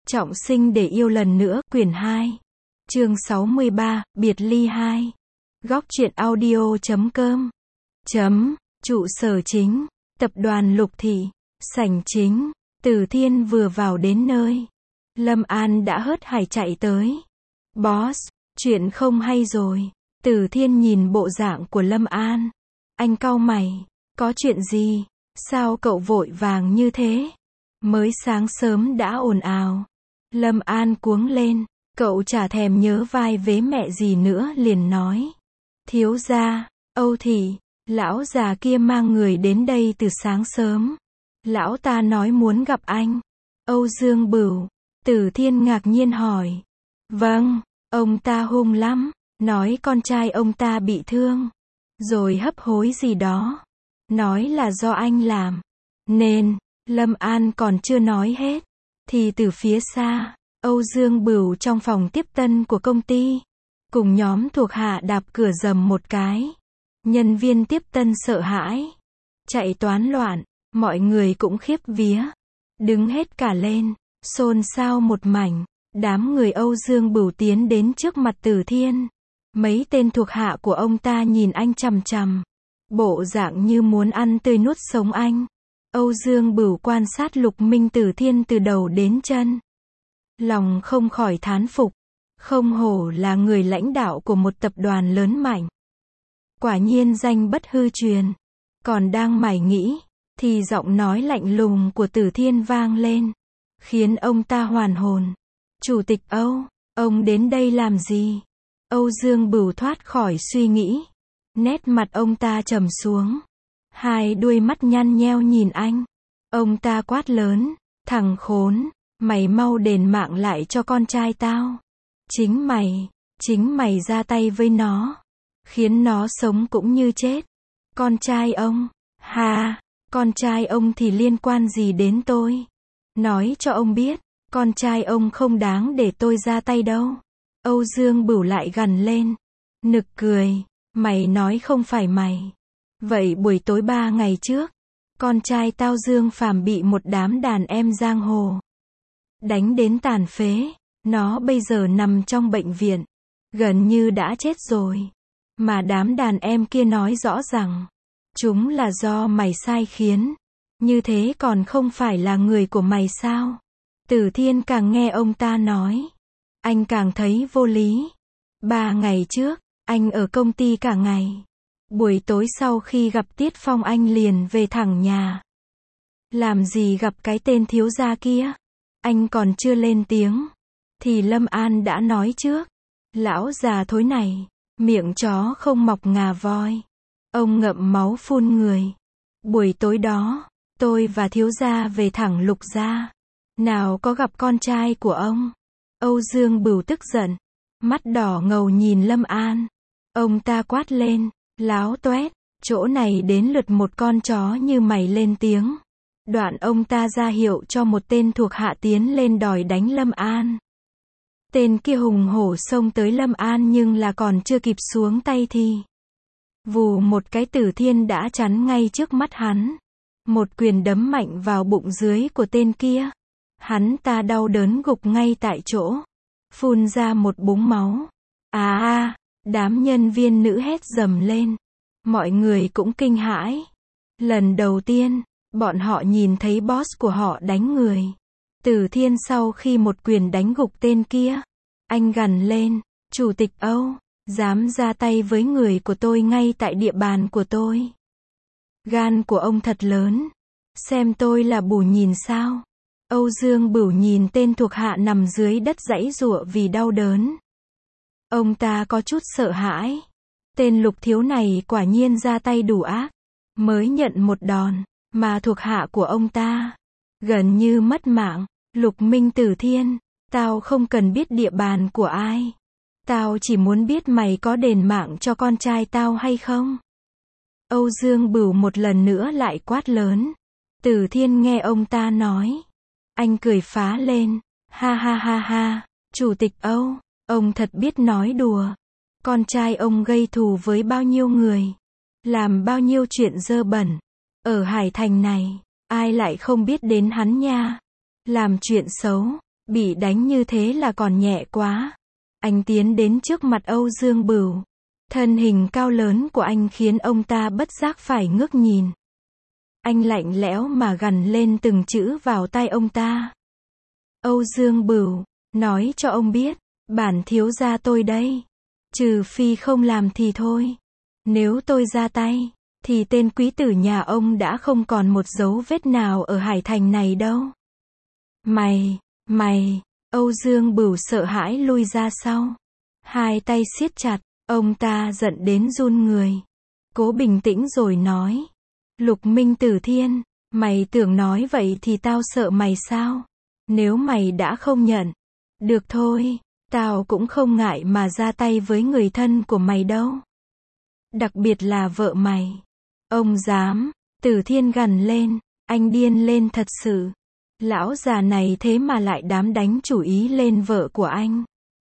Trọng sinh để yêu lần nữa, quyển 2. Chương 63, biệt ly 2. Góc truyện audio.com. Trụ sở chính, tập đoàn Lục Thị, sảnh chính. Từ Thiên vừa vào đến nơi, Lâm An đã hớt hải chạy tới. Boss, chuyện không hay rồi. Từ Thiên nhìn bộ dạng của Lâm An. Anh cau mày, có chuyện gì? Sao cậu vội vàng như thế? Mới sáng sớm đã ồn ào. Lâm An cuống lên, cậu chả thèm nhớ vai vế mẹ gì nữa liền nói. Thiếu gia, Âu Thị, lão già kia mang người đến đây từ sáng sớm. Lão ta nói muốn gặp anh. Âu Dương Bửu. Từ Thiên ngạc nhiên hỏi. Vâng, ông ta hung lắm, nói con trai ông ta bị thương, rồi hấp hối gì đó. Nói là do anh làm. Nên, Lâm An còn chưa nói hết, thì từ phía xa, Âu Dương Bửu trong phòng tiếp tân của công ty, cùng nhóm thuộc hạ đạp cửa rầm một cái. Nhân viên tiếp tân sợ hãi, chạy toán loạn, mọi người cũng khiếp vía, đứng hết cả lên, xôn xao một mảnh. Đám người Âu Dương Bửu tiến đến trước mặt Từ Thiên. Mấy tên thuộc hạ của ông ta nhìn anh chằm chằm, bộ dạng như muốn ăn tươi nuốt sống anh. Âu Dương Bửu quan sát Lục Minh Từ Thiên từ đầu đến chân, lòng không khỏi thán phục. Không hổ là người lãnh đạo của một tập đoàn lớn mạnh. Quả nhiên danh bất hư truyền. Còn đang mải nghĩ, thì giọng nói lạnh lùng của Từ Thiên vang lên, khiến ông ta hoàn hồn. Chủ tịch Âu, ông đến đây làm gì? Âu Dương Bửu thoát khỏi suy nghĩ. Nét mặt ông ta trầm xuống. Hai đuôi mắt nhăn nheo nhìn anh. Ông ta quát lớn, thằng khốn, mày mau đền mạng lại cho con trai tao. Chính mày ra tay với nó, khiến nó sống cũng như chết. Con trai ông, con trai ông thì liên quan gì đến tôi? Nói cho ông biết, con trai ông không đáng để tôi ra tay đâu. Âu Dương Bửu lại gằn lên, nực cười, mày nói không phải mày. Vậy buổi tối 3 ngày trước, con trai tao Dương Phàm bị một đám đàn em giang hồ đánh đến tàn phế. Nó bây giờ nằm trong bệnh viện, gần như đã chết rồi. Mà đám đàn em kia nói rõ rằng, chúng là do mày sai khiến. Như thế còn không phải là người của mày sao? Từ Thiên càng nghe ông ta nói, anh càng thấy vô lý. 3 ngày trước, anh ở công ty cả ngày. Buổi tối sau khi gặp Tiết Phong anh liền về thẳng nhà. Làm gì gặp cái tên thiếu gia kia? Anh còn chưa lên tiếng, thì Lâm An đã nói trước. Lão già thối này, miệng chó không mọc ngà voi. Ông ngậm máu phun người. Buổi tối đó, tôi và thiếu gia về thẳng Lục gia. Nào có gặp con trai của ông. Âu Dương Bửu tức giận, mắt đỏ ngầu nhìn Lâm An. Ông ta quát lên, láo toét, chỗ này đến lượt một con chó như mày lên tiếng. Đoạn ông ta ra hiệu cho một tên thuộc hạ tiến lên đòi đánh Lâm An. Tên kia hùng hổ xông tới Lâm An nhưng là còn chưa kịp xuống tay thì vù một cái, Từ Thiên đã chắn ngay trước mắt hắn. Một quyền đấm mạnh vào bụng dưới của tên kia. Hắn ta đau đớn gục ngay tại chỗ, phun ra một búng máu. Đám nhân viên nữ hét dầm lên. Mọi người cũng kinh hãi. Lần đầu tiên, bọn họ nhìn thấy boss của họ đánh người. Từ Thiên sau khi một quyền đánh gục tên kia, anh gằn lên, Chủ tịch Âu, dám ra tay với người của tôi ngay tại địa bàn của tôi. Gan của ông thật lớn. Xem tôi là bù nhìn sao? Âu Dương Bửu nhìn tên thuộc hạ nằm dưới đất giãy giụa vì đau đớn. Ông ta có chút sợ hãi. Tên Lục thiếu này quả nhiên ra tay đủ ác. Mới nhận một đòn, mà thuộc hạ của ông ta gần như mất mạng. Lục Minh Từ Thiên, tao không cần biết địa bàn của ai. Tao chỉ muốn biết mày có đền mạng cho con trai tao hay không. Âu Dương Bửu một lần nữa lại quát lớn. Từ Thiên nghe ông ta nói, anh cười phá lên. Ha, Chủ tịch Âu, ông thật biết nói đùa. Con trai ông gây thù với bao nhiêu người, làm bao nhiêu chuyện dơ bẩn. Ở Hải Thành này, ai lại không biết đến hắn nha. Làm chuyện xấu, Bị đánh như thế là còn nhẹ quá. Anh tiến đến trước mặt Âu Dương Bửu. Thân hình cao lớn của anh khiến ông ta bất giác phải ngước nhìn. Anh lạnh lẽo mà gằn lên từng chữ vào tai ông ta. Âu Dương Bửu, nói cho ông biết, bản thiếu gia tôi đây. Trừ phi không làm thì thôi. Nếu tôi ra tay, thì tên quý tử nhà ông đã không còn một dấu vết nào ở Hải Thành này đâu. Mày, Âu Dương Bửu sợ hãi lui ra sau. Hai tay siết chặt, ông ta giận đến run người. Cố bình tĩnh rồi nói. Lục Minh Tử Thiên, mày tưởng nói vậy thì tao sợ mày sao? Nếu mày đã không nhận, được thôi, tao cũng không ngại mà ra tay với người thân của mày đâu. Đặc biệt là vợ mày. Ông dám, Tử Thiên gằn lên, anh điên lên thật sự. Lão già này thế mà lại dám đánh chủ ý lên vợ của anh.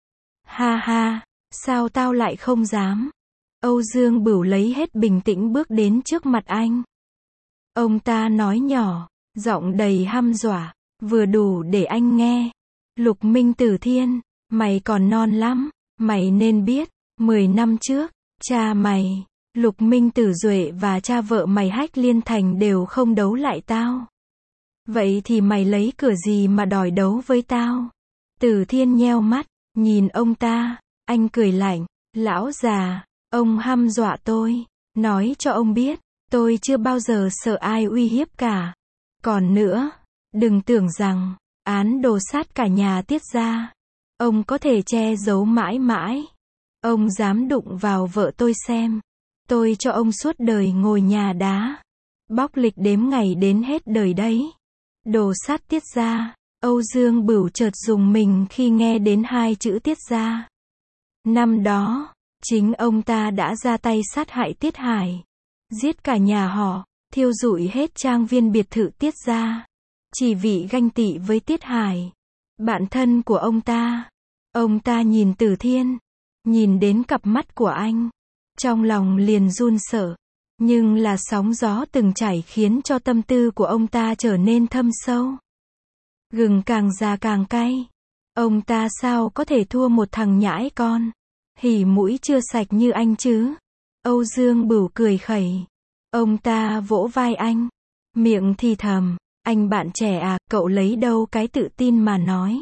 Ha ha, sao tao lại không dám? Âu Dương Bửu lấy hết bình tĩnh bước đến trước mặt anh. Ông ta nói nhỏ, giọng đầy hăm dọa, vừa đủ để anh nghe. Lục Minh Tử Thiên, mày còn non lắm, mày nên biết, 10 năm trước, cha mày, Lục Minh Tử Duệ và cha vợ mày Hách Liên Thành đều không đấu lại tao. Vậy thì mày lấy cửa gì mà đòi đấu với tao? Tử Thiên nheo mắt, nhìn ông ta, anh cười lạnh, lão già, ông hăm dọa tôi, nói cho ông biết, tôi chưa bao giờ sợ ai uy hiếp cả. Còn nữa, đừng tưởng rằng, án đồ sát cả nhà Tiết gia, ông có thể che giấu mãi mãi. Ông dám đụng vào vợ tôi xem, tôi cho ông suốt đời ngồi nhà đá, bóc lịch đếm ngày đến hết đời đấy. Đồ sát Tiết gia. Âu Dương Bửu chợt rùng mình khi nghe đến hai chữ Tiết gia. Năm đó, chính ông ta đã ra tay sát hại Tiết Hải, giết cả nhà họ, thiêu rụi hết trang viên biệt thự Tiết gia, chỉ vì ganh tị với Tiết Hải, bạn thân của ông ta. Ông ta nhìn Tử Thiên, nhìn đến cặp mắt của anh, trong lòng liền run sợ, nhưng là sóng gió từng chảy khiến cho tâm tư của ông ta trở nên thâm sâu. Gừng càng già càng cay. Ông ta sao có thể thua một thằng nhãi con, hỉ mũi chưa sạch như anh chứ? Âu Dương Bửu cười khẩy. Ông ta vỗ vai anh, miệng thì thầm, anh bạn trẻ à, cậu lấy đâu cái tự tin mà nói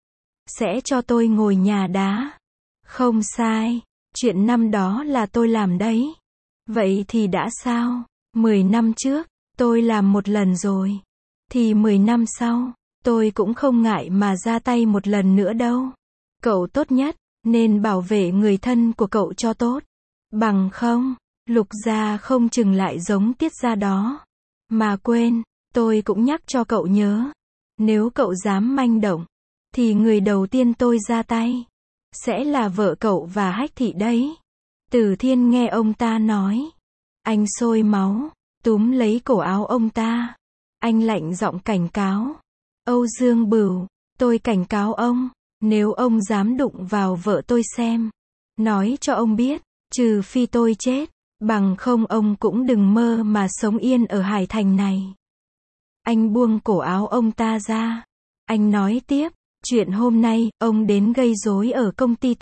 sẽ cho tôi ngồi nhà đá? Không sai, chuyện năm đó là tôi làm đấy. Vậy thì đã sao? 10 năm trước, tôi làm một lần rồi. Thì 10 năm sau, tôi cũng không ngại mà ra tay một lần nữa đâu. Cậu tốt nhất, nên bảo vệ người thân của cậu cho tốt. Bằng không, Lục gia không chừng lại giống Tiết gia đó. Mà quên, tôi cũng nhắc cho cậu nhớ. Nếu cậu dám manh động, thì người đầu tiên tôi ra tay sẽ là vợ cậu và Hách thị đấy. Tử Thiên nghe ông ta nói, anh sôi máu, túm lấy cổ áo ông ta. Anh lạnh giọng cảnh cáo. Âu Dương Bửu, tôi cảnh cáo ông, nếu ông dám đụng vào vợ tôi xem, nói cho ông biết, trừ phi tôi chết, bằng không ông cũng đừng mơ mà sống yên ở Hải Thành này. Anh buông cổ áo ông ta ra. Anh nói tiếp, chuyện hôm nay, ông đến gây rối ở công ty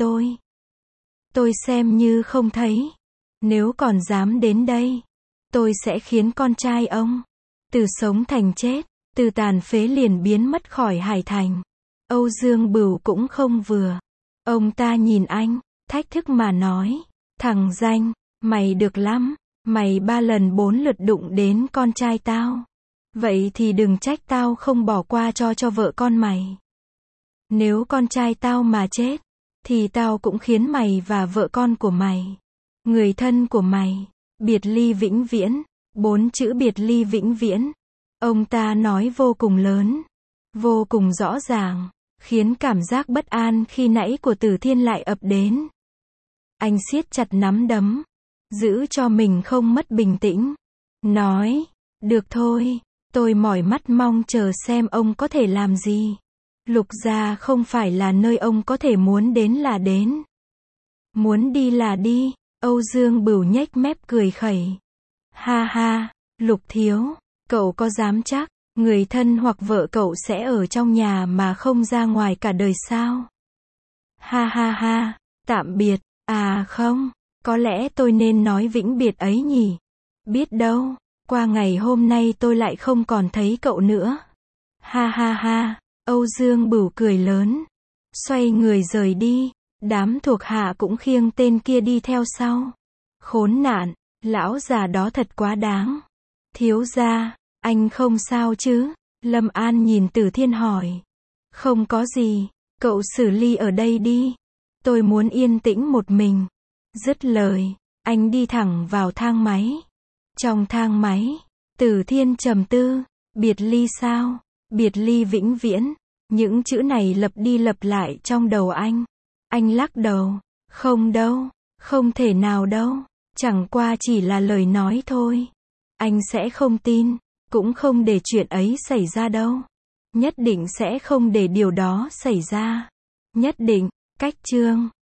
tôi xem như không thấy. Nếu còn dám đến đây, tôi sẽ khiến con trai ông từ sống thành chết, từ tàn phế liền biến mất khỏi Hải Thành. Âu Dương Bửu cũng không vừa. Ông ta nhìn anh, thách thức mà nói, thằng danh, mày được lắm, mày 3 lần 4 lượt đụng đến con trai tao. Vậy thì đừng trách tao không bỏ qua cho vợ con mày. Nếu con trai tao mà chết, thì tao cũng khiến mày và vợ con của mày, người thân của mày, biệt ly vĩnh viễn. 4 chữ biệt ly vĩnh viễn. Ông ta nói vô cùng lớn, vô cùng rõ ràng, khiến cảm giác bất an khi nãy của Tử Thiên lại ập đến. Anh siết chặt nắm đấm, giữ cho mình không mất bình tĩnh. Nói, được thôi, tôi mỏi mắt mong chờ xem ông có thể làm gì. Lục gia không phải là nơi ông có thể muốn đến là đến. Muốn đi là đi. Âu Dương Bửu nhếch mép cười khẩy. Ha ha, Lục thiếu, cậu có dám chắc Người thân hoặc vợ cậu sẽ ở trong nhà mà không ra ngoài cả đời sao? Ha ha ha, tạm biệt, à không, có lẽ tôi nên nói vĩnh biệt ấy nhỉ? Biết đâu, qua ngày hôm nay tôi lại không còn thấy cậu nữa. Ha ha ha, Âu Dương Bửu cười lớn, xoay người rời đi, đám thuộc hạ cũng khiêng tên kia đi theo sau. Khốn nạn, lão già đó thật quá đáng. Thiếu gia, anh không sao chứ? Lâm An nhìn Từ Thiên hỏi. Không có gì, cậu xử lý ở đây đi. Tôi muốn yên tĩnh một mình. Dứt lời, anh đi thẳng vào thang máy. Trong thang máy, Từ Thiên trầm tư, biệt ly sao? Biệt ly vĩnh viễn. Những chữ này lặp đi lặp lại trong đầu anh. Anh lắc đầu, không đâu, không thể nào đâu, chẳng qua chỉ là lời nói thôi. Anh sẽ không tin, cũng không để chuyện ấy xảy ra đâu. Nhất định sẽ không để điều đó xảy ra. Nhất định, cách chương